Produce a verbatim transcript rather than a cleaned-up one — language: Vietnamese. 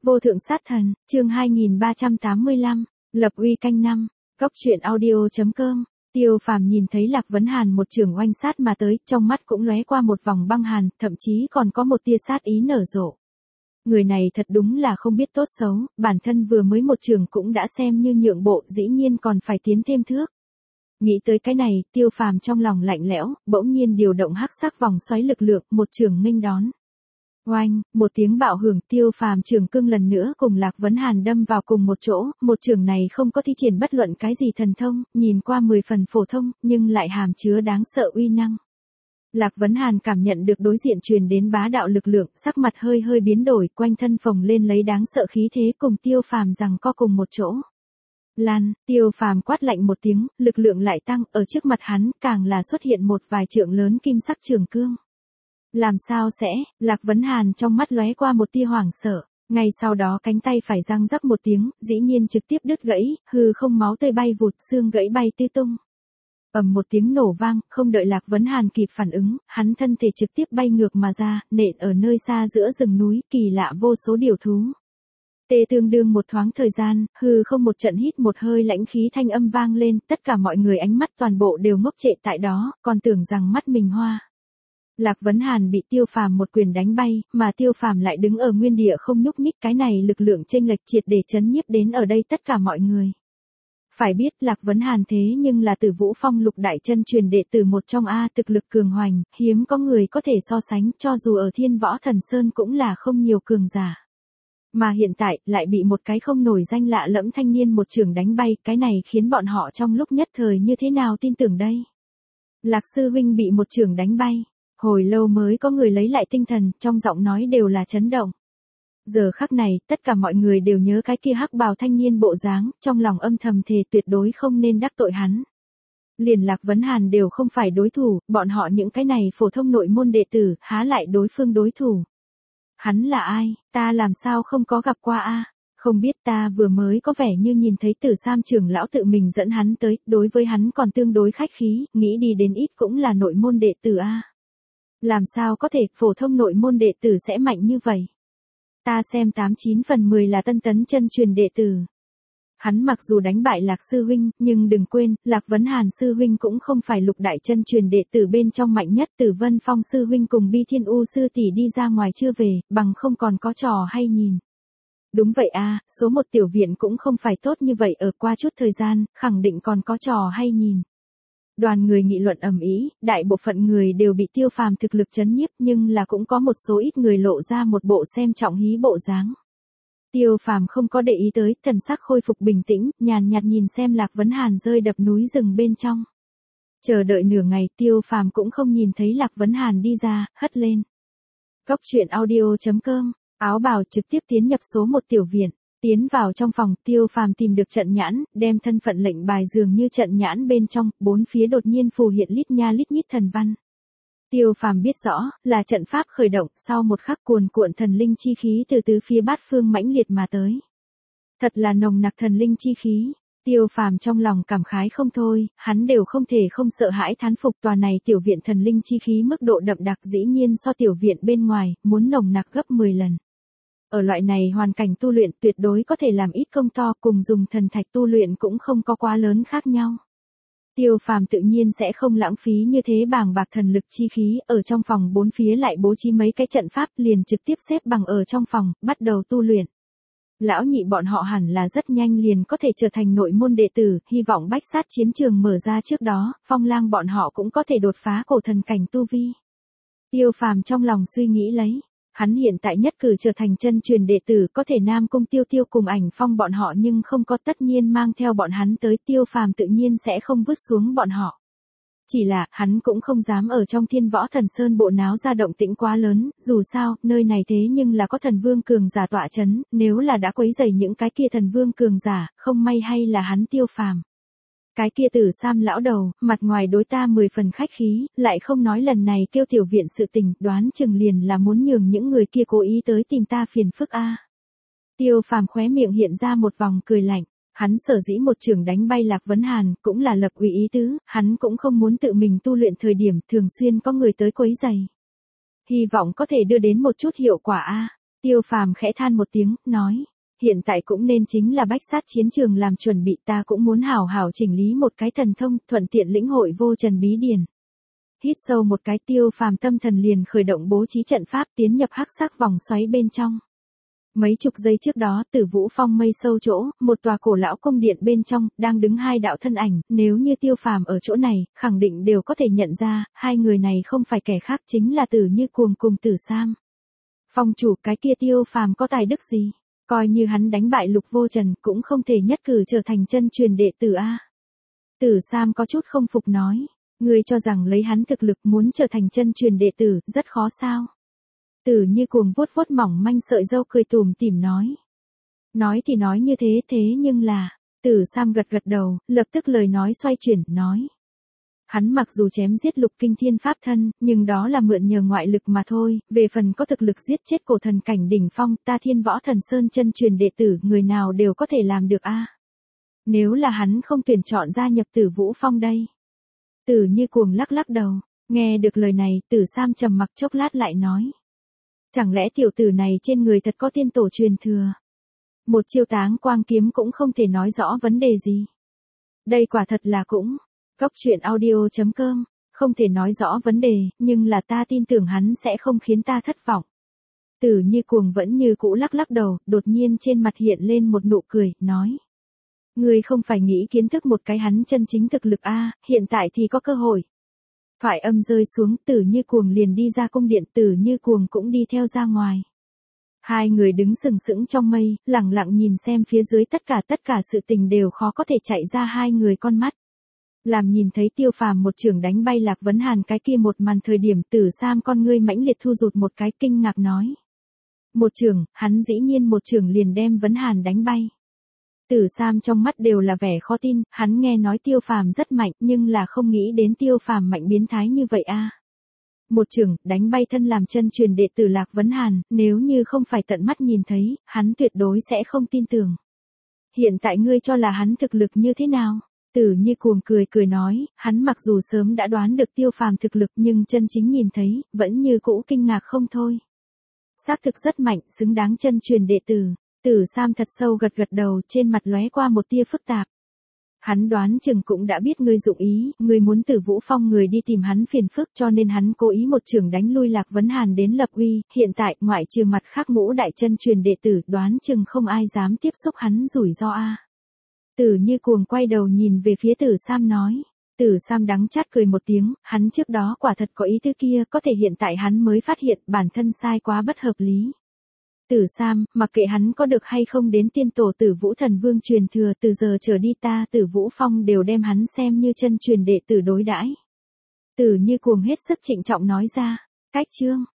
Vô thượng sát thần, chương hai nghìn ba trăm tám mươi lăm, lập uy canh năm, cốc truyện audio.com. Tiêu Phàm nhìn thấy Lạc Vấn Hàn một trường oanh sát mà tới, trong mắt cũng lóe qua một vòng băng hàn, thậm chí còn có một tia sát ý nở rộ. Người này thật đúng là không biết tốt xấu, bản thân vừa mới một trường cũng đã xem như nhượng bộ, dĩ nhiên còn phải tiến thêm thước. Nghĩ tới cái này, Tiêu Phàm trong lòng lạnh lẽo, bỗng nhiên điều động hắc sắc vòng xoáy lực lượng, một trường nghênh đón. Oanh, một tiếng bạo hưởng, Tiêu Phàm trường cương lần nữa cùng Lạc Vấn Hàn đâm vào cùng một chỗ, một trường này không có thi triển bất luận cái gì thần thông, nhìn qua mười phần phổ thông, nhưng lại hàm chứa đáng sợ uy năng. Lạc Vấn Hàn cảm nhận được đối diện truyền đến bá đạo lực lượng, sắc mặt hơi hơi biến đổi, quanh thân phồng lên lấy đáng sợ khí thế cùng Tiêu Phàm giằng co cùng một chỗ. Lan, Tiêu Phàm quát lạnh một tiếng, lực lượng lại tăng, ở trước mặt hắn càng là xuất hiện một vài trượng lớn kim sắc trường cương. Làm sao sẽ, Lạc Vấn Hàn trong mắt lóe qua một tia hoảng sợ, ngay sau đó cánh tay phải răng rắc một tiếng, dĩ nhiên trực tiếp đứt gãy, hư không máu tươi bay vụt, xương gãy bay tứ tung. Ầm một tiếng nổ vang, không đợi Lạc Vấn Hàn kịp phản ứng, hắn thân thể trực tiếp bay ngược mà ra, nện ở nơi xa giữa rừng núi, kỳ lạ vô số điều thú. Tê tương đương một thoáng thời gian, hư không một trận hít một hơi lãnh khí thanh âm vang lên, tất cả mọi người ánh mắt toàn bộ đều ngốc trệ tại đó, còn tưởng rằng mắt mình hoa. Lạc Vấn Hàn bị Tiêu Phàm một quyền đánh bay, mà Tiêu Phàm lại đứng ở nguyên địa không nhúc nhích, cái này lực lượng chênh lệch triệt để chấn nhiếp đến ở đây tất cả mọi người. Phải biết Lạc Vấn Hàn thế nhưng là Tử Vũ Phong lục đại chân truyền đệ tử một trong a, thực lực cường hoành, hiếm có người có thể so sánh, cho dù ở Thiên Võ Thần Sơn cũng là không nhiều cường giả. Mà hiện tại, lại bị một cái không nổi danh lạ lẫm thanh niên một trường đánh bay, cái này khiến bọn họ trong lúc nhất thời như thế nào tin tưởng đây. Lạc sư huynh bị một trường đánh bay, hồi lâu mới có người lấy lại tinh thần, trong giọng nói đều là chấn động. Giờ khắc này, tất cả mọi người đều nhớ cái kia hắc bào thanh niên bộ dáng, trong lòng âm thầm thề tuyệt đối không nên đắc tội hắn. Liền Lạc Vấn Hàn đều không phải đối thủ, bọn họ những cái này phổ thông nội môn đệ tử, há lại đối phương đối thủ. Hắn là ai, ta làm sao không có gặp qua a? Không biết, ta vừa mới có vẻ như nhìn thấy Tử Sam trưởng lão tự mình dẫn hắn tới, đối với hắn còn tương đối khách khí, nghĩ đi đến ít cũng là nội môn đệ tử a. Làm sao có thể, phổ thông nội môn đệ tử sẽ mạnh như vậy? Ta xem tám chín phần mười là tân tấn chân truyền đệ tử. Hắn mặc dù đánh bại Lạc sư huynh, nhưng đừng quên, Lạc Vấn Hàn sư huynh cũng không phải lục đại chân truyền đệ tử bên trong mạnh nhất, Tử Vân Phong sư huynh cùng Bi Thiên U sư tỷ đi ra ngoài chưa về, bằng không còn có trò hay nhìn. Đúng vậy a, số một tiểu viện cũng không phải tốt như vậy, ở qua chút thời gian, khẳng định còn có trò hay nhìn. Đoàn người nghị luận ầm ĩ, đại bộ phận người đều bị Tiêu Phàm thực lực chấn nhiếp, nhưng là cũng có một số ít người lộ ra một bộ xem trọng hí bộ dáng. Tiêu Phàm không có để ý tới, thần sắc khôi phục bình tĩnh, nhàn nhạt nhìn xem Lạc Vấn Hàn rơi đập núi rừng bên trong. Chờ đợi nửa ngày, Tiêu Phàm cũng không nhìn thấy Lạc Vấn Hàn đi ra, hất lên. Cốc truyện audio.com, áo bào trực tiếp tiến nhập số một tiểu viện. Tiến vào trong phòng, Tiêu Phàm tìm được trận nhãn, đem thân phận lệnh bài dường như trận nhãn bên trong, bốn phía đột nhiên phù hiện lít nha lít nhít thần văn. Tiêu Phàm biết rõ, là trận pháp khởi động, sau một khắc cuồn cuộn thần linh chi khí từ tứ phía bát phương mãnh liệt mà tới. Thật là nồng nặc thần linh chi khí. Tiêu Phàm trong lòng cảm khái không thôi, hắn đều không thể không sợ hãi thán phục, tòa này tiểu viện thần linh chi khí mức độ đậm đặc dĩ nhiên so tiểu viện bên ngoài, muốn nồng nặc gấp mười lần. Ở loại này hoàn cảnh tu luyện tuyệt đối có thể làm ít công to, cùng dùng thần thạch tu luyện cũng không có quá lớn khác nhau. Tiêu Phàm tự nhiên sẽ không lãng phí như thế bàng bạc thần lực chi khí, ở trong phòng bốn phía lại bố trí mấy cái trận pháp, liền trực tiếp xếp bằng ở trong phòng, bắt đầu tu luyện. Lão nhị bọn họ hẳn là rất nhanh liền có thể trở thành nội môn đệ tử, hy vọng bách sát chiến trường mở ra trước đó, Phong Lang bọn họ cũng có thể đột phá cổ thần cảnh tu vi. Tiêu Phàm trong lòng suy nghĩ lấy. Hắn hiện tại nhất cử trở thành chân truyền đệ tử, có thể Nam Cung Tiêu Tiêu cùng Ảnh Phong bọn họ, nhưng không có, tất nhiên mang theo bọn hắn tới, Tiêu Phàm tự nhiên sẽ không vứt xuống bọn họ. Chỉ là, hắn cũng không dám ở trong Thiên Võ Thần Sơn bộ náo ra động tĩnh quá lớn, dù sao, nơi này thế nhưng là có thần vương cường giả tọa chấn, nếu là đã quấy rầy những cái kia thần vương cường giả, không may hay là hắn Tiêu Phàm. Cái kia Tử Sam lão đầu, mặt ngoài đối ta mười phần khách khí, lại không nói lần này kêu tiểu viện sự tình, đoán chừng liền là muốn nhường những người kia cố ý tới tìm ta phiền phức a. Tiêu Phàm khóe miệng hiện ra một vòng cười lạnh, hắn sở dĩ một trường đánh bay Lạc Vấn Hàn, cũng là lập uy ý tứ, hắn cũng không muốn tự mình tu luyện thời điểm thường xuyên có người tới quấy rầy. Hy vọng có thể đưa đến một chút hiệu quả a. Tiêu Phàm khẽ than một tiếng, nói, hiện tại cũng nên chính là bách sát chiến trường làm chuẩn bị, ta cũng muốn hảo hảo chỉnh lý một cái thần thông, thuận tiện lĩnh hội vô trần bí điển. Hít sâu một cái, Tiêu Phàm tâm thần liền khởi động bố trí trận pháp tiến nhập hắc sắc vòng xoáy bên trong. Mấy chục giây trước đó, Tử Vũ Phong mây sâu chỗ, một tòa cổ lão cung điện bên trong, đang đứng hai đạo thân ảnh, nếu như Tiêu Phàm ở chỗ này, khẳng định đều có thể nhận ra, hai người này không phải kẻ khác chính là Tử Như Cuồng cùng Tử Sam. Phong chủ, cái kia Tiêu Phàm có tài đức gì? Coi như hắn đánh bại Lục Vô Trần, cũng không thể nhất cử trở thành chân truyền đệ tử a. Tử Sam có chút không phục nói, ngươi cho rằng lấy hắn thực lực muốn trở thành chân truyền đệ tử, rất khó sao? Tử Như Cuồng vuốt vuốt mỏng manh sợi râu cười tủm tỉm nói. Nói thì nói như thế, thế nhưng là, Tử Sam gật gật đầu, lập tức lời nói xoay chuyển, nói. Hắn mặc dù chém giết Lục Kinh Thiên pháp thân, nhưng đó là mượn nhờ ngoại lực mà thôi, về phần có thực lực giết chết cổ thần cảnh đỉnh phong, ta Thiên Võ Thần Sơn chân truyền đệ tử, người nào đều có thể làm được a. Nếu là hắn không tuyển chọn gia nhập Tử Vũ Phong đây. Tử Như Cuồng lắc lắc đầu, nghe được lời này, Tử Sam trầm mặc chốc lát lại nói. Chẳng lẽ tiểu tử này trên người thật có tiên tổ truyền thừa? Một chiêu Táng Quang kiếm cũng không thể nói rõ vấn đề gì. Đây quả thật là cũng, Cốc truyện audio chấm com, không thể nói rõ vấn đề, nhưng là ta tin tưởng hắn sẽ không khiến ta thất vọng. Tử Như Cuồng vẫn như cũ lắc lắc đầu, đột nhiên trên mặt hiện lên một nụ cười, nói. Ngươi không phải nghĩ kiến thức một cái hắn chân chính thực lực a, hiện tại thì có cơ hội. Thoại âm rơi xuống, Tử Như Cuồng liền đi ra cung điện, Tử Như Cuồng cũng đi theo ra ngoài. Hai người đứng sừng sững trong mây, lặng lặng nhìn xem phía dưới, tất cả tất cả sự tình đều khó có thể chạy ra hai người con mắt. Làm nhìn thấy Tiêu Phàm một chưởng đánh bay Lạc Vấn Hàn cái kia một màn thời điểm, Tử Sam con ngươi mãnh liệt thu rụt một cái, kinh ngạc nói. Một chưởng, hắn dĩ nhiên một chưởng liền đem Vấn Hàn đánh bay. Tử Sam trong mắt đều là vẻ khó tin, hắn nghe nói Tiêu Phàm rất mạnh, nhưng là không nghĩ đến Tiêu Phàm mạnh biến thái như vậy a. Một chưởng, đánh bay thân làm chân truyền đệ tử Lạc Vấn Hàn, nếu như không phải tận mắt nhìn thấy, hắn tuyệt đối sẽ không tin tưởng. Hiện tại ngươi cho là hắn thực lực như thế nào? Tử Như Cuồng cười cười nói, hắn mặc dù sớm đã đoán được Tiêu Phàm thực lực nhưng chân chính nhìn thấy, vẫn như cũ kinh ngạc không thôi. Xác thực rất mạnh, xứng đáng chân truyền đệ tử. Tử Sam thật sâu gật gật đầu, trên mặt lóe qua một tia phức tạp. Hắn đoán chừng cũng đã biết ngươi dụng ý, ngươi muốn Tử Vũ Phong người đi tìm hắn phiền phức, cho nên hắn cố ý một chưởng đánh lui Lạc Vấn Hàn đến lập uy, hiện tại ngoại trừ mặt khác ngũ đại chân truyền đệ tử, đoán chừng không ai dám tiếp xúc hắn rủi ro a. Tử Như Cuồng quay đầu nhìn về phía Tử Sam nói. Tử Sam đắng chát cười một tiếng, hắn trước đó quả thật có ý tứ kia, có thể hiện tại hắn mới phát hiện bản thân sai quá bất hợp lý. Tử Sam, mặc kệ hắn có được hay không đến tiên tổ Tử Vũ Thần Vương truyền thừa, từ giờ trở đi ta Tử Vũ Phong đều đem hắn xem như chân truyền đệ tử đối đãi. Tử Như Cuồng hết sức trịnh trọng nói ra. Cách chương